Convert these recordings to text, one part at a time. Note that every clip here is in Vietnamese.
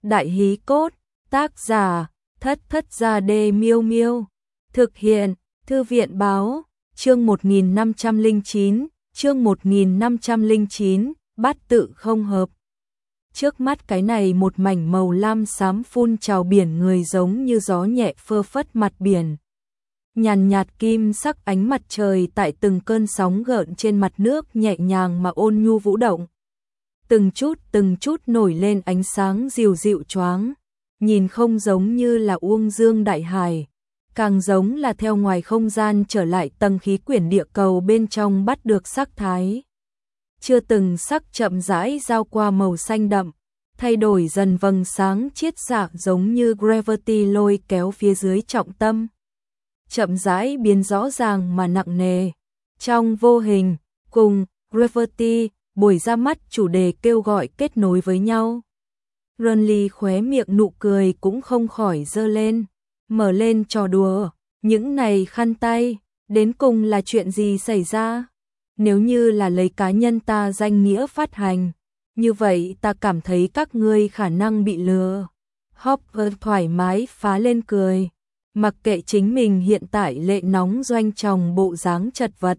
Đại hí cốt, tác giả, Thất Thất Gia Đê Miêu Miêu. Thực hiện, Thư viện báo, chương 1509, chương 1509, bát tự không hợp. Trước mắt cái này một mảnh màu lam xám phun trào biển người giống như gió nhẹ phơ phất mặt biển. Nhàn nhạt kim sắc ánh mặt trời tại từng cơn sóng gợn trên mặt nước nhẹ nhàng mà ôn nhu vũ động. Từng chút nổi lên ánh sáng dịu dịu choáng, nhìn không giống như là uông dương đại hải, càng giống là theo ngoài không gian trở lại tầng khí quyển địa cầu bên trong bắt được sắc thái. Chưa từng sắc chậm rãi giao qua màu xanh đậm, thay đổi dần vầng sáng chiết xạ giống như gravity lôi kéo phía dưới trọng tâm. Chậm rãi biến rõ ràng mà nặng nề. Trong vô hình, cùng gravity, buổi ra mắt chủ đề kêu gọi kết nối với nhau. Renly khóe miệng nụ cười cũng không khỏi dơ lên, mở lên trò đùa, những này khăn tay, đến cùng là chuyện gì xảy ra? Nếu như là lấy cá nhân ta danh nghĩa phát hành, như vậy ta cảm thấy các ngươi khả năng bị lừa. Hopper thoải mái phá lên cười, mặc kệ chính mình hiện tại lệ nóng doanh tròng bộ dáng chật vật.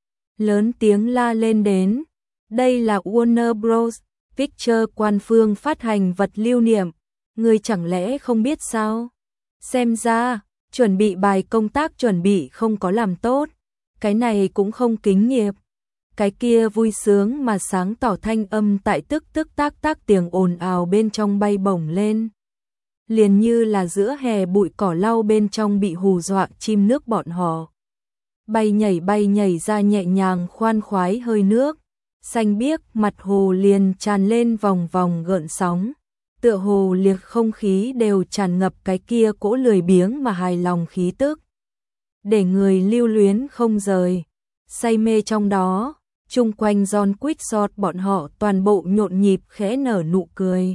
Lớn tiếng la lên đến, đây là Warner Bros. Picture quan phương phát hành vật lưu niệm, ngươi chẳng lẽ không biết sao? Xem ra, chuẩn bị bài công tác chuẩn bị không có làm tốt, cái này cũng không kính nghiệp. Cái kia vui sướng mà sáng tỏ thanh âm tại tức tác tiếng ồn ào bên trong bay bổng lên. Liền như là giữa hè bụi cỏ lau bên trong bị hù dọa chim nước bọn họ. Bay nhảy ra nhẹ nhàng khoan khoái hơi nước, xanh biếc mặt hồ liền tràn lên vòng vòng gợn sóng. Tựa hồ liệt không khí đều tràn ngập cái kia cỗ lười biếng mà hài lòng khí tức. Để người lưu luyến không rời, say mê trong đó, chung quanh John Quixote bọn họ toàn bộ nhộn nhịp khẽ nở nụ cười.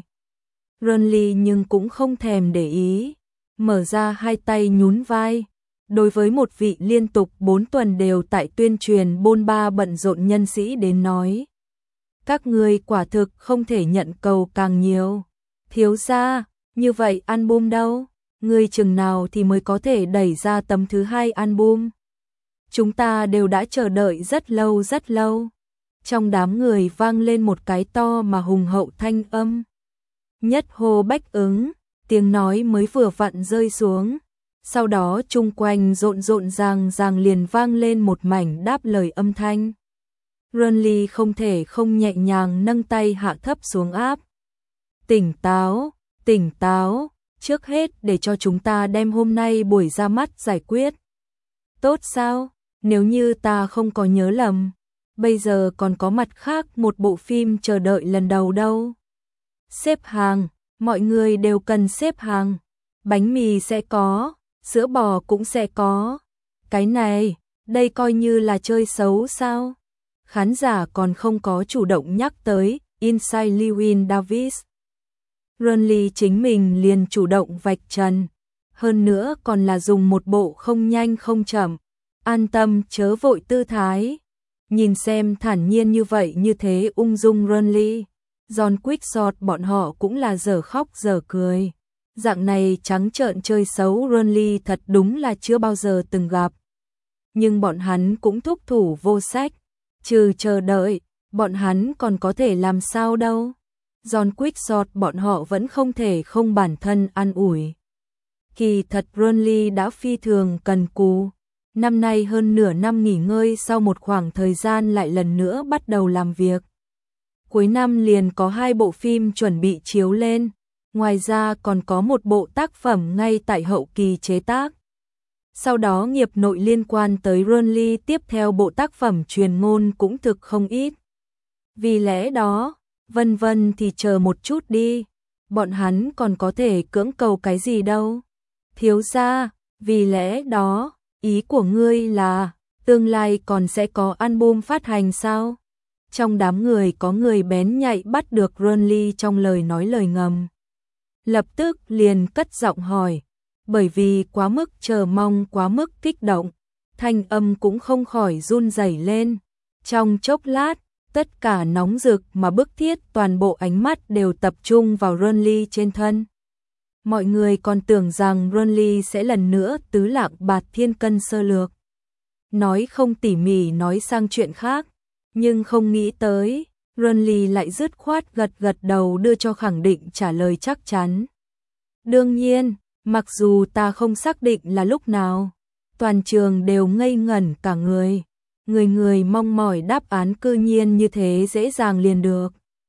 Renly nhưng cũng không thèm để ý, mở ra hai tay nhún vai. Đối với một vị liên tục 4 tuần đều tại tuyên truyền bôn ba bận rộn nhân sĩ đến nói. Các ngươi quả thực không thể nhận cầu càng nhiều. Thiếu gia, như vậy album đâu? Ngươi chừng nào thì mới có thể đẩy ra tấm thứ 2 album? Chúng ta đều đã chờ đợi rất lâu. Trong đám người vang lên một cái to mà hùng hậu thanh âm. Nhất hô bách ứng, tiếng nói mới vừa vặn rơi xuống. Sau đó chung quanh rộn ràng liền vang lên một mảnh đáp lời âm thanh. Renly không thể không nhẹ nhàng nâng tay hạ thấp xuống áp. Tỉnh táo, trước hết để cho chúng ta đem hôm nay buổi ra mắt giải quyết. Tốt sao, nếu như ta không có nhớ lầm, bây giờ còn có mặt khác một bộ phim chờ đợi lần đầu đâu. Xếp hàng, mọi người đều cần xếp hàng, bánh mì sẽ có, sữa bò cũng sẽ có. Cái này, đây coi như là chơi xấu sao? Khán giả còn không có chủ động nhắc tới Inside Llewyn Davis. Renly chính mình liền chủ động vạch trần, hơn nữa còn là dùng một bộ không nhanh không chậm, an tâm chớ vội tư thái. Nhìn xem thản nhiên như vậy như thế ung dung Renly, John Quixote bọn họ cũng là dở khóc dở cười. Dạng này trắng trợn chơi xấu Renly thật đúng là chưa bao giờ từng gặp. Nhưng bọn hắn cũng thúc thủ vô sách, trừ chờ đợi, bọn hắn còn có thể làm sao đâu. John Quixote bọn họ vẫn không thể không bản thân an ủi. Kỳ thật Renly đã phi thường cần cù. Năm nay hơn nửa năm nghỉ ngơi sau một khoảng thời gian lại lần nữa bắt đầu làm việc. Cuối năm liền có 2 bộ phim chuẩn bị chiếu lên. Ngoài ra còn có một bộ tác phẩm ngay tại hậu kỳ chế tác. Sau đó nghiệp nội liên quan tới Renly tiếp theo bộ tác phẩm truyền ngôn cũng thực không ít. Vì lẽ đó, vân thì chờ một chút đi. Bọn hắn còn có thể cưỡng cầu cái gì đâu. Thiếu gia, vì lẽ đó, ý của ngươi là tương lai còn sẽ có album phát hành sao? Trong đám người có người bén nhạy bắt được Renly trong lời nói lời ngầm. Lập tức liền cất giọng hỏi, bởi vì quá mức chờ mong quá mức kích động, thanh âm cũng không khỏi run rẩy lên. Trong chốc lát, Tất cả nóng rực mà bức thiết, toàn bộ ánh mắt đều tập trung vào Renly trên thân. Mọi người còn tưởng rằng Renly sẽ lần nữa tứ lạc bạt thiên cân sơ lược. Nói không tỉ mỉ nói sang chuyện khác, nhưng không nghĩ tới, Renly lại dứt khoát gật gật đầu đưa cho khẳng định trả lời chắc chắn. Đương nhiên, mặc dù ta không xác định là lúc nào, toàn trường đều ngây ngẩn cả người. Người người mong mỏi đáp án cư nhiên như thế dễ dàng liền được.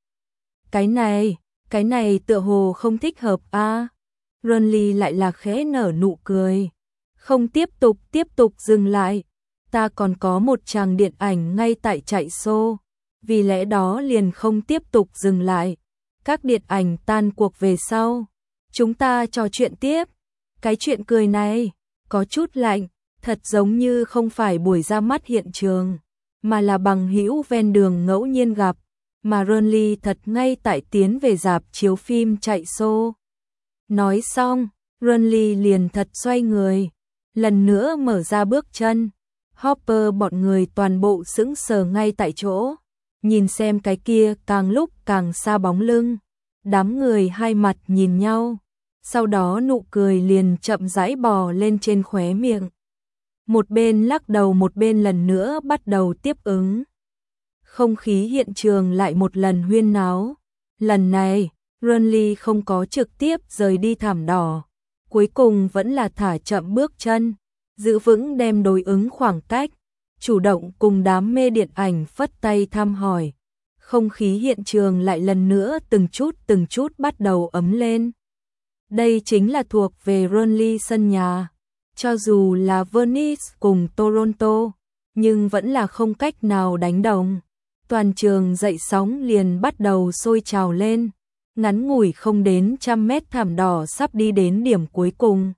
Cái này tựa hồ không thích hợp a. Renly lại là khẽ nở nụ cười. Không tiếp tục dừng lại. Ta còn có một tràng điện ảnh ngay tại chạy show, vì lẽ đó liền không tiếp tục dừng lại. Các điện ảnh tan cuộc về sau, chúng ta trò chuyện tiếp. Cái chuyện cười này có chút lạnh, thật giống như không phải buổi ra mắt hiện trường, mà là bằng hữu ven đường ngẫu nhiên gặp, mà Renly thật ngay tại tiến về rạp chiếu phim chạy show. Nói xong, Renly liền thật xoay người, lần nữa mở ra bước chân. Hopper bọn người toàn bộ sững sờ ngay tại chỗ, nhìn xem cái kia càng lúc càng xa bóng lưng. Đám người hai mặt nhìn nhau, sau đó nụ cười liền chậm rãi bò lên trên khóe miệng. Một bên lắc đầu một bên lần nữa bắt đầu tiếp ứng. Không khí hiện trường lại một lần huyên náo. Lần này, Renly không có trực tiếp rời đi thảm đỏ, cuối cùng vẫn là thả chậm bước chân, giữ vững đem đối ứng khoảng cách, chủ động cùng đám mê điện ảnh phất tay thăm hỏi. Không khí hiện trường lại lần nữa từng chút bắt đầu ấm lên. Đây chính là thuộc về Renly sân nhà. Cho dù là Venice cùng Toronto, nhưng vẫn là không cách nào đánh đồng. Toàn trường dậy sóng liền bắt đầu sôi trào lên. Ngắn ngủi không đến 100 mét thảm đỏ sắp đi đến điểm cuối cùng.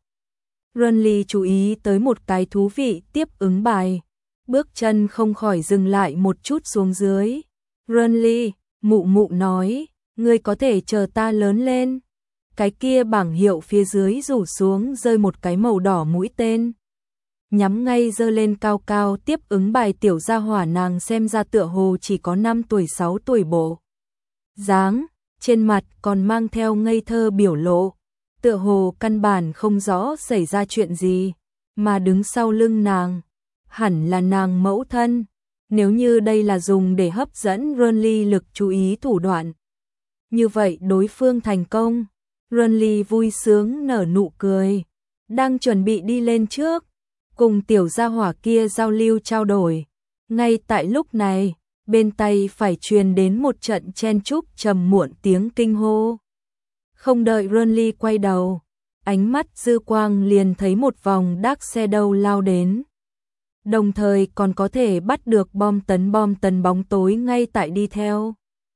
Renly chú ý tới một cái thú vị tiếp ứng bài. Bước chân không khỏi dừng lại một chút xuống dưới. Renly, mụ mụ nói, ngươi có thể chờ ta lớn lên. Cái kia bảng hiệu phía dưới rủ xuống rơi một cái màu đỏ mũi tên. Nhắm ngay giơ lên cao cao tiếp ứng bài tiểu gia hỏa nàng xem ra tựa hồ chỉ có 5 tuổi 6 tuổi bộ. Dáng, trên mặt còn mang theo ngây thơ biểu lộ. Tựa hồ căn bản không rõ xảy ra chuyện gì, mà đứng sau lưng nàng. Hẳn là nàng mẫu thân. Nếu như đây là dùng để hấp dẫn Renly lực chú ý thủ đoạn. Như vậy đối phương thành công. Renly vui sướng nở nụ cười, đang chuẩn bị đi lên trước, cùng tiểu gia hỏa kia giao lưu trao đổi. Ngay tại lúc này, bên tai phải truyền đến một trận chen chúc trầm muộn tiếng kinh hô. Không đợi Renly quay đầu, ánh mắt dư quang liền thấy một vòng Dark Shadow lao đến. Đồng thời còn có thể bắt được bom tấn bóng tối ngay tại đi theo.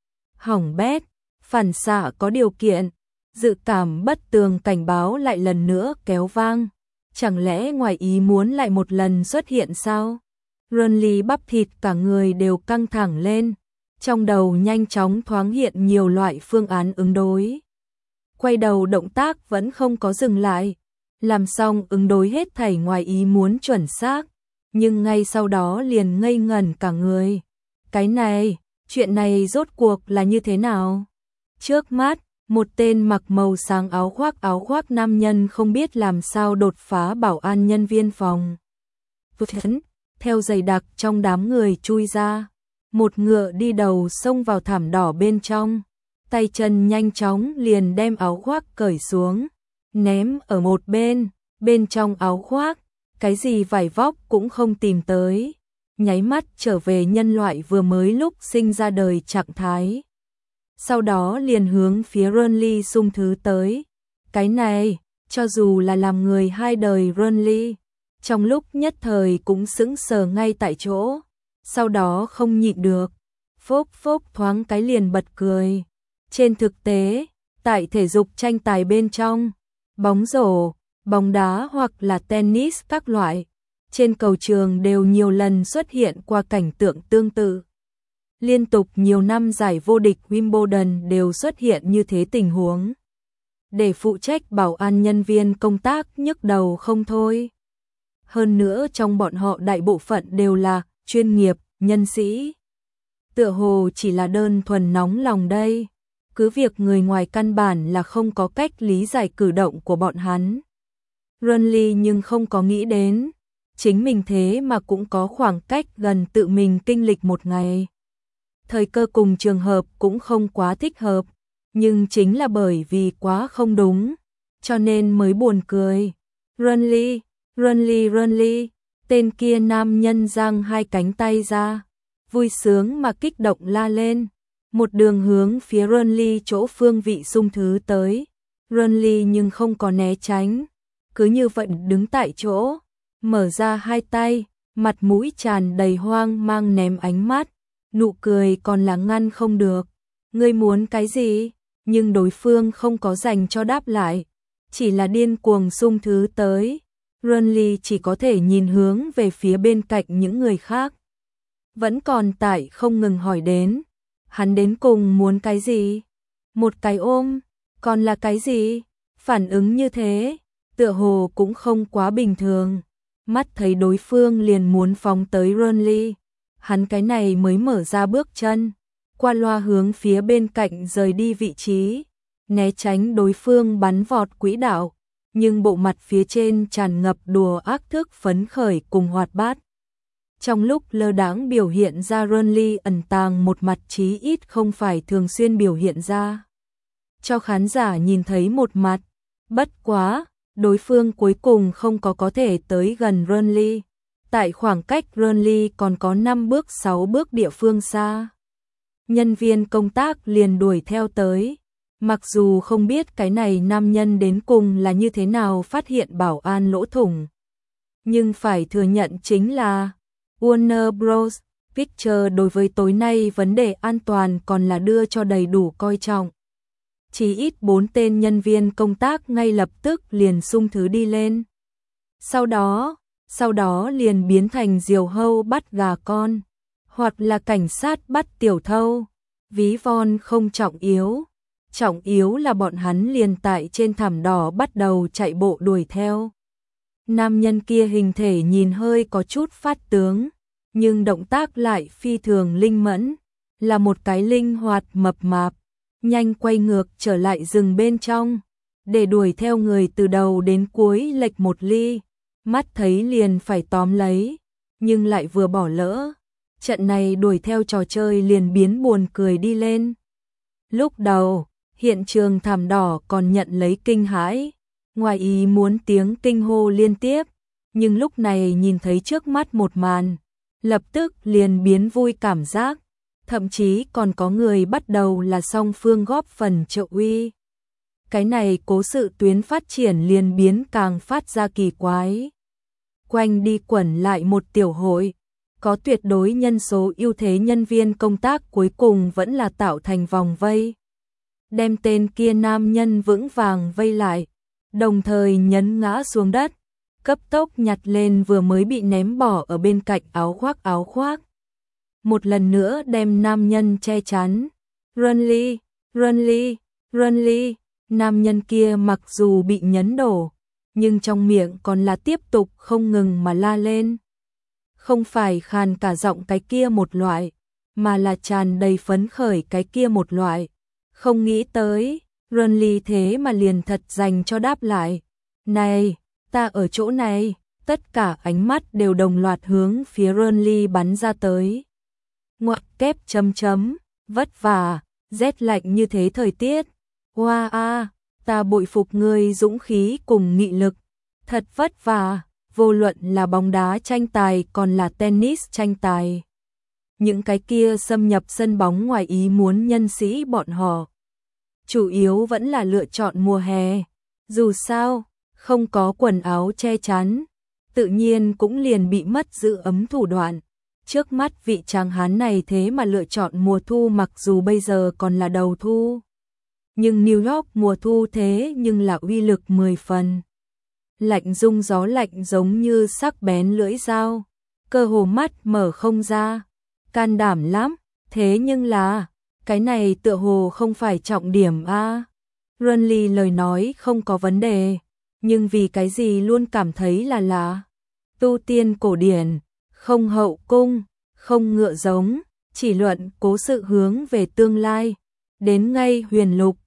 Hỏng bét, phản xạ có điều kiện. Dự cảm bất tường cảnh báo lại lần nữa kéo vang. Chẳng lẽ ngoài ý muốn lại một lần xuất hiện sao? Renly bắp thịt cả người đều căng thẳng lên. Trong đầu nhanh chóng thoáng hiện nhiều loại phương án ứng đối. Quay đầu động tác vẫn không có dừng lại. Làm xong ứng đối hết thảy ngoài ý muốn chuẩn xác. Nhưng ngay sau đó liền ngây ngẩn cả người. Cái này, chuyện này rốt cuộc là như thế nào? Trước mắt, một tên mặc màu sáng áo khoác nam nhân không biết làm sao đột phá bảo an nhân viên phòng. Theo dày đặc trong đám người chui ra, một ngựa đi đầu xông vào thảm đỏ bên trong, tay chân nhanh chóng liền đem áo khoác cởi xuống, ném ở một bên trong áo khoác, cái gì vải vóc cũng không tìm tới, nháy mắt trở về nhân loại vừa mới lúc sinh ra đời trạng thái. Sau đó liền hướng phía Renly xung thứ tới. Cái này, cho dù là làm người hai đời Renly, trong lúc nhất thời cũng sững sờ ngay tại chỗ. Sau đó không nhịn được, phốc thoáng cái liền bật cười. Trên thực tế, tại thể dục tranh tài bên trong, bóng rổ, bóng đá hoặc là tennis các loại, trên cầu trường đều nhiều lần xuất hiện qua cảnh tượng tương tự. Liên tục nhiều năm giải vô địch Wimbledon đều xuất hiện như thế tình huống. Để phụ trách bảo an nhân viên công tác nhức đầu không thôi. Hơn nữa trong bọn họ đại bộ phận đều là chuyên nghiệp, nhân sĩ. tựa hồ chỉ là đơn thuần nóng lòng đây. Cứ việc người ngoài căn bản là không có cách lý giải cử động của bọn hắn. Renly nhưng không có nghĩ đến, chính mình thế mà cũng có khoảng cách gần tự mình kinh lịch một ngày. Thời cơ cùng trường hợp cũng không quá thích hợp, nhưng chính là bởi vì quá không đúng, cho nên mới buồn cười. Renly, Renly, Renly, tên kia nam nhân giang hai cánh tay ra, vui sướng mà kích động la lên, một đường hướng phía Renly chỗ Phương Vị Sung thứ tới. Renly nhưng không có né tránh, cứ như vậy đứng tại chỗ, mở ra hai tay, mặt mũi tràn đầy hoang mang ném ánh mắt, nụ cười còn là ngăn không được. Ngươi muốn cái gì? Nhưng đối phương không có dành cho đáp lại, chỉ là điên cuồng sung thứ tới. Renly chỉ có thể nhìn hướng về phía bên cạnh những người khác. Vẫn còn tại không ngừng hỏi đến, hắn đến cùng muốn cái gì? Một cái ôm, còn là cái gì? Phản ứng như thế, tựa hồ cũng không quá bình thường. Mắt thấy đối phương liền muốn phóng tới Renly, hắn cái này mới mở ra bước chân, qua loa hướng phía bên cạnh rời đi vị trí, né tránh đối phương bắn vọt quỹ đạo, nhưng bộ mặt phía trên tràn ngập đùa ác thức phấn khởi cùng hoạt bát. Trong lúc lơ đãng biểu hiện ra Renly ẩn tàng một mặt chí ít không phải thường xuyên biểu hiện ra, cho khán giả nhìn thấy một mặt. Bất quá, đối phương cuối cùng không có thể tới gần Renly. Tại khoảng cách Renly còn có 5 bước 6 bước địa phương xa, nhân viên công tác liền đuổi theo tới. Mặc dù không biết cái này nam nhân đến cùng là như thế nào phát hiện bảo an lỗ thủng, nhưng phải thừa nhận chính là Warner Bros. Pictures đối với tối nay vấn đề an toàn còn là đưa cho đầy đủ coi trọng. Chỉ ít 4 tên nhân viên công tác ngay lập tức liền sung thứ đi lên. Sau đó liền biến thành diều hâu bắt gà con, hoặc là cảnh sát bắt tiểu thâu. Ví von không trọng yếu là bọn hắn liền tại trên thảm đỏ bắt đầu chạy bộ đuổi theo. Nam nhân kia hình thể nhìn hơi có chút phát tướng, nhưng động tác lại phi thường linh mẫn, là một cái linh hoạt mập mạp, nhanh quay ngược trở lại rừng bên trong, để đuổi theo người từ đầu đến cuối lệch một ly, mắt thấy liền phải tóm lấy, nhưng lại vừa bỏ lỡ. Trận này đuổi theo trò chơi liền biến buồn cười đi lên. Lúc đầu, hiện trường thảm đỏ còn nhận lấy kinh hãi, ngoài ý muốn tiếng kinh hô liên tiếp, nhưng lúc này nhìn thấy trước mắt một màn, lập tức liền biến vui cảm giác, thậm chí còn có người bắt đầu là song phương góp phần trợ uy. Cái này cố sự tuyến phát triển liền biến càng phát ra kỳ quái. Quanh đi quẩn lại một tiểu hội, có tuyệt đối nhân số ưu thế nhân viên công tác cuối cùng vẫn là tạo thành vòng vây, đem tên kia nam nhân vững vàng vây lại, đồng thời nhấn ngã xuống đất, cấp tốc nhặt lên vừa mới bị ném bỏ ở bên cạnh áo khoác. Một lần nữa đem nam nhân che chắn. Renly, Renly, Renly, nam nhân kia mặc dù bị nhấn đổ, nhưng trong miệng còn là tiếp tục không ngừng mà la lên. Không phải khàn cả giọng cái kia một loại, mà là tràn đầy phấn khởi cái kia một loại. Không nghĩ tới, Renly thế mà liền thật dành cho đáp lại. Này, ta ở chỗ này, tất cả ánh mắt đều đồng loạt hướng phía Renly bắn ra tới. Ngoặc kép chấm chấm, vất vả, rét lạnh như thế thời tiết. Hoa a, ta bội phục ngươi dũng khí cùng nghị lực, thật vất vả, vô luận là bóng đá tranh tài còn là tennis tranh tài. Những cái kia xâm nhập sân bóng ngoài ý muốn nhân sĩ bọn họ, chủ yếu vẫn là lựa chọn mùa hè. Dù sao, không có quần áo che chắn, tự nhiên cũng liền bị mất giữ ấm thủ đoạn. Trước mắt vị tráng hán này thế mà lựa chọn mùa thu, mặc dù bây giờ còn là đầu thu, nhưng New York mùa thu thế nhưng là uy lực 10 phần. Lạnh rung gió lạnh giống như sắc bén lưỡi dao, cơ hồ mắt mở không ra, can đảm lắm, thế nhưng là, cái này tựa hồ không phải trọng điểm a. Renly lời nói không có vấn đề, nhưng vì cái gì luôn cảm thấy là lạ. Tu tiên cổ điển, không hậu cung, không ngựa giống, chỉ luận cố sự hướng về tương lai. Đến ngay huyền lục,